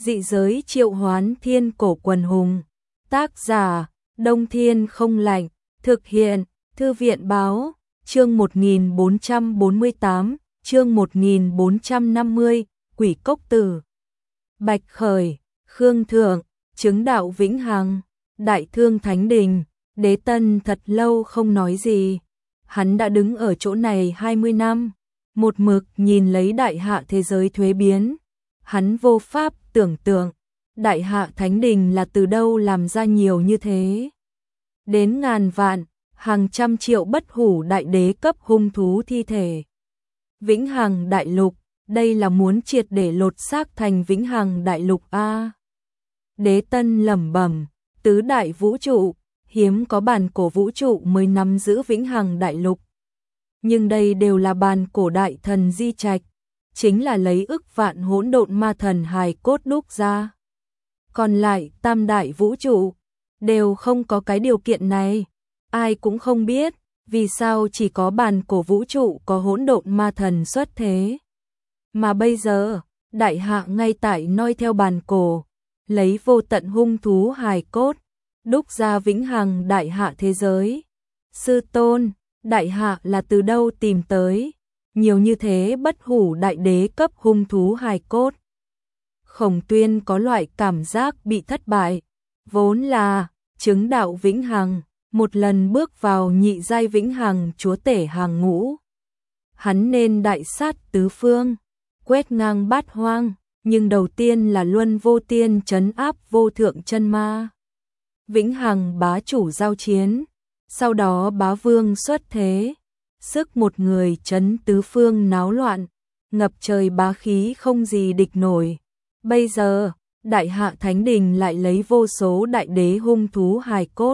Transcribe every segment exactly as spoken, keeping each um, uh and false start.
Dị giới triệu hoán thiên cổ quần hùng. Tác giả, Đông Thiên không lạnh. Thực hiện, Thư viện báo. Chương một nghìn bốn trăm bốn mươi tám, chương một nghìn bốn trăm năm mươi, Quỷ Cốc Tử. Bạch Khởi, Khương Thượng, chứng đạo vĩnh hằng, Đại Thương Thánh Đình. Đế Tân thật lâu không nói gì. Hắn đã đứng ở chỗ này hai mươi năm, một mực nhìn lấy đại hạ thế giới thuế biến. Hắn vô pháp tưởng tượng, đại hạ Thánh Đình là từ đâu làm ra nhiều như thế. Đến ngàn vạn, hàng trăm triệu bất hủ đại đế cấp hung thú thi thể. Vĩnh hằng đại lục, đây là muốn triệt để lột xác thành vĩnh hằng đại lục a. Đế Tân lẩm bẩm, tứ đại vũ trụ, hiếm có bản cổ vũ trụ mới nắm giữ vĩnh hằng đại lục. Nhưng đây đều là bản cổ đại thần di trạch, chính là lấy ức vạn hỗn độn ma thần hài cốt đúc ra. Còn lại tam đại vũ trụ đều không có cái điều kiện này. Ai cũng không biết vì sao chỉ có bản cổ vũ trụ có hỗn độn ma thần xuất thế. Mà bây giờ, đại hạ ngay tại noi theo bản cổ, lấy vô tận hung thú hài cốt, đúc ra vĩnh hằng đại hạ thế giới. Sư tôn, đại hạ là từ đâu tìm tới nhiều như thế bất hủ đại đế cấp hung thú hài cốt? Khổng Tuyên có loại cảm giác bị thất bại, vốn là chứng đạo vĩnh hằng, một lần bước vào nhị giai vĩnh hằng chúa tể hàng ngũ. Hắn nên đại sát tứ phương, quét ngang bát hoang, nhưng đầu tiên là luân vô tiên trấn áp vô thượng chân ma. Vĩnh hằng bá chủ giao chiến, sau đó bá vương xuất thế, sức một người trấn tứ phương náo loạn, ngập trời bá khí không gì địch nổi. Bây giờ, đại hạ Thánh Đình lại lấy vô số đại đế hung thú hài cốt,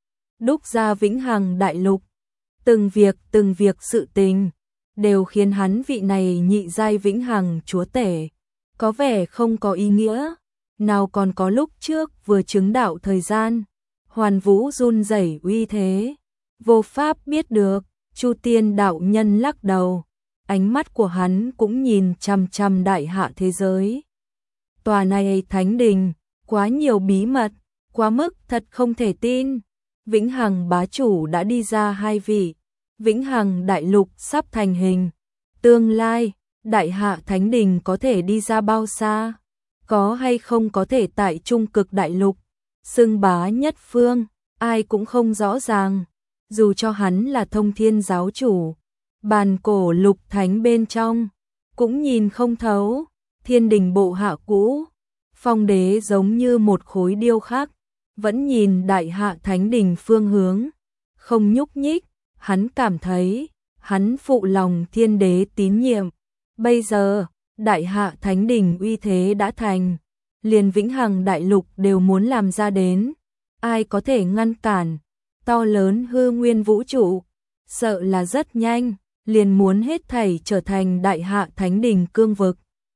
đúc ra vĩnh hằng đại lục. Từng việc từng việc sự tình, đều khiến hắn vị này nhị giai vĩnh hằng chúa tể, có vẻ không có ý nghĩa. Nào còn có lúc trước vừa chứng đạo thời gian, hoàn vũ run rẩy uy thế, vô pháp biết được. Chu Tiên đạo nhân lắc đầu, ánh mắt của hắn cũng nhìn chằm chằm đại hạ thế giới. Tòa này Thánh Đình, quá nhiều bí mật, quá mức thật không thể tin. Vĩnh hằng bá chủ đã đi ra hai vị, vĩnh hằng đại lục sắp thành hình. Tương lai, đại hạ Thánh Đình có thể đi ra bao xa? Có hay không có thể tại trung cực đại lục xưng bá nhất phương, ai cũng không rõ ràng. Dù cho hắn là thông thiên giáo chủ, bàn cổ lục thánh bên trong cũng nhìn không thấu. Thiên đình bộ hạ cũ, Phong đế giống như một khối điêu khắc, vẫn nhìn đại hạ Thánh Đình phương hướng, không nhúc nhích. Hắn cảm thấy hắn phụ lòng thiên đế tín nhiệm. Bây giờ đại hạ Thánh Đình uy thế đã thành, liền vĩnh hằng đại lục đều muốn làm ra đến, ai có thể ngăn cản? To lớn hư nguyên vũ trụ, sợ là rất nhanh liền muốn hết thảy trở thành đại hạ Thánh Đình cương vực.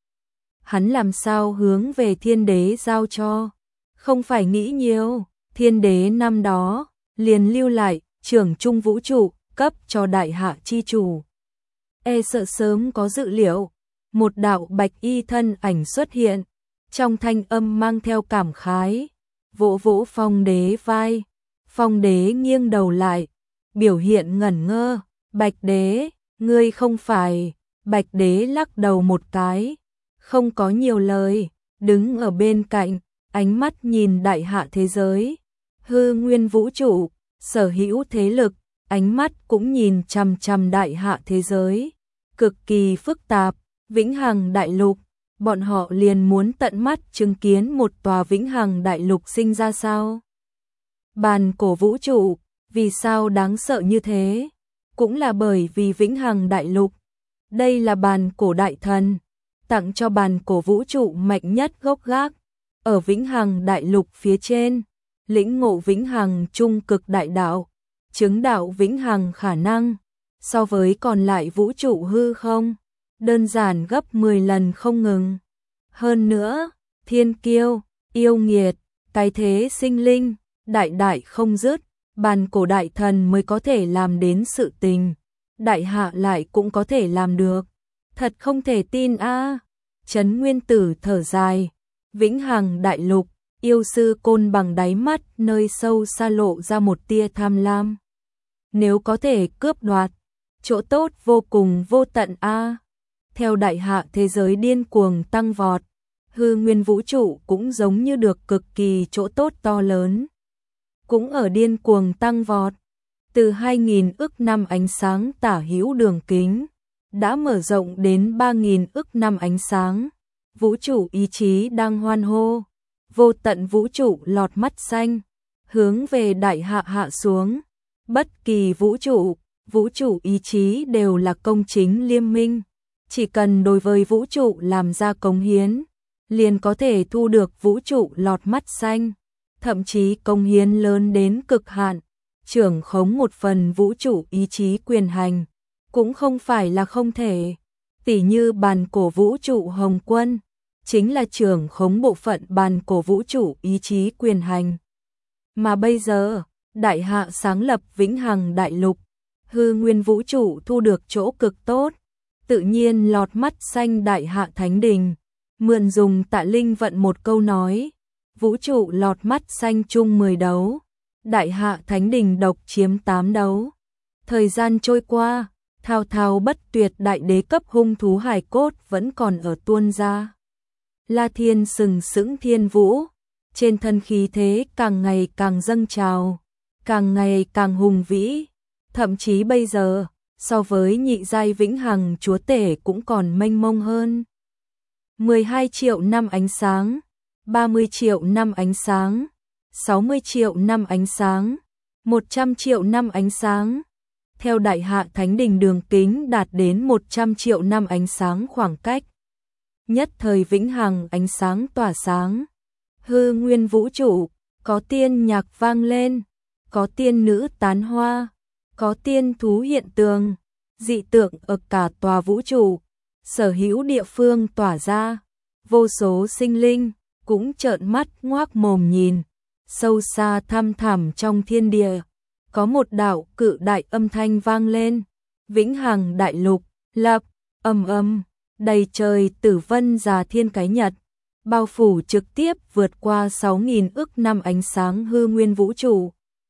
Hắn làm sao hướng về thiên đế giao cho? Không phải nghĩ nhiều, thiên đế năm đó liền lưu lại trưởng trung vũ trụ cấp cho đại hạ chi chủ. E sợ sớm có dự liệu. Một đạo bạch y thân ảnh xuất hiện, trong thanh âm mang theo cảm khái, vỗ vỗ Phong đế vai. Phong đế nghiêng đầu lại, biểu hiện ngẩn ngơ. Bạch đế, ngươi không phải? Bạch đế lắc đầu một cái, không có nhiều lời, đứng ở bên cạnh, ánh mắt nhìn đại hạ thế giới, hư nguyên vũ trụ, sở hữu thế lực, ánh mắt cũng nhìn chằm chằm đại hạ thế giới, cực kỳ phức tạp. Vĩnh hằng đại lục, bọn họ liền muốn tận mắt chứng kiến một tòa vĩnh hằng đại lục sinh ra sao? Bàn cổ vũ trụ, vì sao đáng sợ như thế? Cũng là bởi vì vĩnh hằng đại lục. Đây là bàn cổ đại thần, tặng cho bàn cổ vũ trụ mạnh nhất gốc gác. Ở vĩnh hằng đại lục phía trên, lĩnh ngộ vĩnh hằng trung cực đại đạo, chứng đạo vĩnh hằng khả năng, so với còn lại vũ trụ hư không, đơn giản gấp mười lần không ngừng. Hơn nữa, thiên kiêu, yêu nghiệt, cái thế sinh linh, đại đại không dứt, bàn cổ đại thần mới có thể làm đến sự tình, đại hạ lại cũng có thể làm được. Thật không thể tin a. Trấn Nguyên Tử thở dài, Vĩnh Hằng đại lục, yêu sư Côn Bằng đáy mắt nơi sâu xa lộ ra một tia tham lam. Nếu có thể cướp đoạt, chỗ tốt vô cùng vô tận a. Theo đại hạ thế giới điên cuồng tăng vọt, hư nguyên vũ trụ cũng giống như được cực kỳ chỗ tốt to lớn. Cũng ở điên cuồng tăng vọt, từ hai nghìn ức năm ánh sáng tả hữu đường kính, đã mở rộng đến ba nghìn ức năm ánh sáng. Vũ trụ ý chí đang hoan hô, vô tận vũ trụ lọt mắt xanh, hướng về đại hạ hạ xuống. Bất kỳ vũ trụ, vũ trụ ý chí đều là công chính liêm minh. Chỉ cần đối với vũ trụ làm ra cống hiến, liền có thể thu được vũ trụ lọt mắt xanh. Thậm chí cống hiến lớn đến cực hạn, trưởng khống một phần vũ trụ ý chí quyền hành, cũng không phải là không thể. Tỷ như bàn cổ vũ trụ Hồng Quân, chính là trưởng khống bộ phận bàn cổ vũ trụ ý chí quyền hành. Mà bây giờ, đại hạ sáng lập Vĩnh Hằng đại lục, hư nguyên vũ trụ thu được chỗ cực tốt, tự nhiên lọt mắt xanh đại hạ thánh đình. Mượn dùng Tạ Linh vận một câu nói, vũ trụ lọt mắt xanh chung mười đấu, đại hạ thánh đình độc chiếm tám đấu. Thời gian trôi qua, thao thao bất tuyệt đại đế cấp hung thú hài cốt vẫn còn ở tuôn ra. La Thiên sừng sững thiên vũ, trên thân khí thế càng ngày càng dâng trào, càng ngày càng hùng vĩ, thậm chí bây giờ, so với nhị giai Vĩnh Hằng chúa tể cũng còn mênh mông hơn. mười hai triệu năm ánh sáng, ba mươi triệu năm ánh sáng, sáu mươi triệu năm ánh sáng, một trăm triệu năm ánh sáng. Theo đại hạ thánh đình đường kính đạt đến một trăm triệu năm ánh sáng khoảng cách. Nhất thời Vĩnh Hằng ánh sáng tỏa sáng. Hư nguyên vũ trụ, có tiên nhạc vang lên, có tiên nữ tán hoa, có tiên thú hiện tường, dị tượng ở cả tòa vũ trụ, sở hữu địa phương tỏa ra. Vô số sinh linh cũng trợn mắt ngoác mồm nhìn, sâu xa thăm thẳm trong thiên địa, có một đạo cự đại âm thanh vang lên. Vĩnh Hằng đại lục, lập, ầm ầm, đầy trời tử vân già thiên cái nhật, bao phủ trực tiếp vượt qua sáu nghìn ức năm ánh sáng hư nguyên vũ trụ.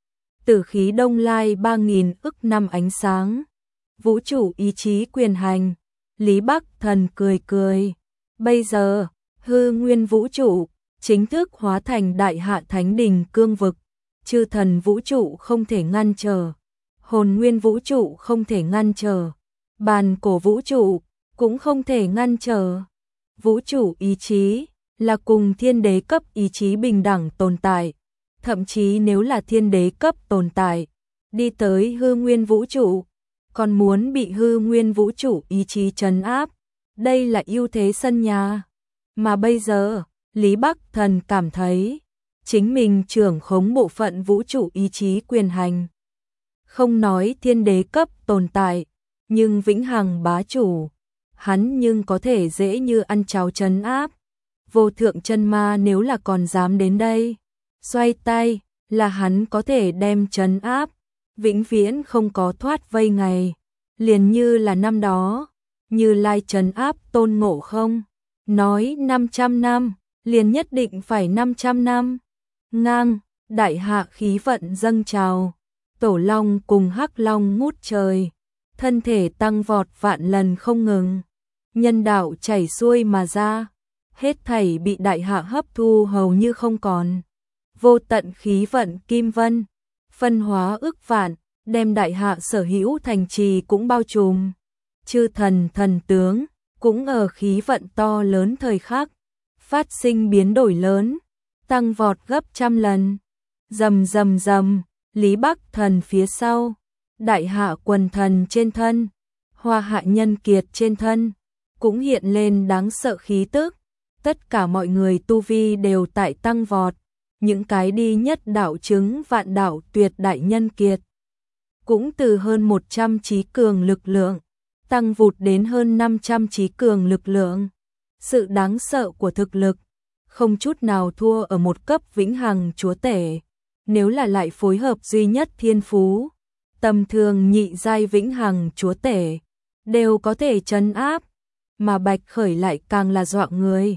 Tử khí đông lai ba nghìn ức năm ánh sáng, vũ trụ ý chí quyền hành. Lý Bắc Thần cười cười, bây giờ, hư nguyên vũ trụ chính thức hóa thành đại hạ thánh đình cương vực, chư thần vũ trụ không thể ngăn trở, hồn nguyên vũ trụ không thể ngăn trở, bàn cổ vũ trụ cũng không thể ngăn trở. Vũ trụ ý chí là cùng thiên đế cấp ý chí bình đẳng tồn tại, thậm chí nếu là thiên đế cấp tồn tại, đi tới hư nguyên vũ trụ, còn muốn bị hư nguyên vũ trụ ý chí trấn áp, đây là ưu thế sân nhà. Mà bây giờ, Lý Bắc Thần cảm thấy, chính mình trưởng khống bộ phận vũ trụ ý chí quyền hành. Không nói thiên đế cấp tồn tại, nhưng Vĩnh Hằng bá chủ, hắn nhưng có thể dễ như ăn cháo trấn áp. Vô thượng chân ma nếu là còn dám đến đây, xoay tay, là hắn có thể đem trấn áp, vĩnh viễn không có thoát vây ngày. Liền như là năm đó, Như Lai trấn áp Tôn Ngộ Không, nói năm trăm năm, liền nhất định phải năm trăm năm. Ngang, đại hạ khí vận dâng trào, Tổ Long cùng Hắc Long ngút trời, thân thể tăng vọt vạn lần không ngừng, nhân đạo chảy xuôi mà ra, hết thảy bị đại hạ hấp thu hầu như không còn. Vô tận khí vận kim vân, phân hóa ức vạn, đem đại hạ sở hữu thành trì cũng bao trùm. Chư thần thần tướng cũng ở khí vận to lớn thời khắc phát sinh biến đổi lớn, tăng vọt gấp trăm lần. Rầm rầm rầm, Lý Bắc Thần phía sau, đại hạ quần thần trên thân, hoa hạ nhân kiệt trên thân, cũng hiện lên đáng sợ khí tức. Tất cả mọi người tu vi đều tại tăng vọt, những cái đi nhất đạo chứng vạn đạo tuyệt đại nhân kiệt, cũng từ hơn một trăm trí cường lực lượng, tăng vụt đến hơn năm trăm trí cường lực lượng. Sự đáng sợ của thực lực, không chút nào thua ở một cấp Vĩnh Hằng chúa tể. Nếu là lại phối hợp duy nhất thiên phú, tầm thường nhị giai Vĩnh Hằng chúa tể, đều có thể trấn áp. Mà Bạch Khởi lại càng là dọa người.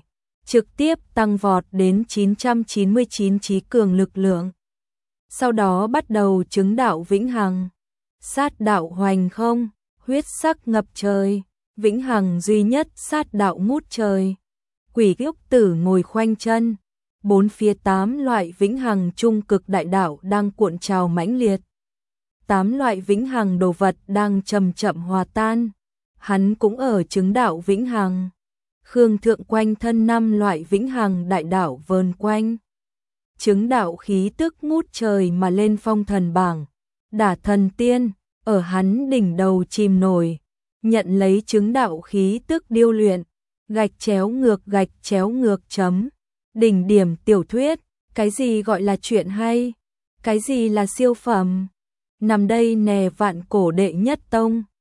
trực tiếp tăng vọt đến chín trăm chín mươi chín trí cường lực lượng. Sau đó bắt đầu chứng đạo vĩnh hằng, sát đạo hoành không, huyết sắc ngập trời, vĩnh hằng duy nhất sát đạo ngút trời. Quỷ Úc Tử ngồi khoanh chân, bốn phía tám loại vĩnh hằng trung cực đại đạo đang cuộn trào mãnh liệt. Tám loại vĩnh hằng đồ vật đang chậm chậm hòa tan, hắn cũng ở chứng đạo vĩnh hằng. Khương Thượng quanh thân năm loại vĩnh hằng đại đạo vờn quanh. Chứng đạo khí tức ngút trời mà lên phong thần bảng, đả thần tiên, ở hắn đỉnh đầu chìm nổi, nhận lấy chứng đạo khí tức điêu luyện, gạch chéo ngược gạch chéo ngược chấm. Đỉnh điểm tiểu thuyết, cái gì gọi là chuyện hay, cái gì là siêu phẩm. Nằm đây nè vạn cổ đệ nhất tông.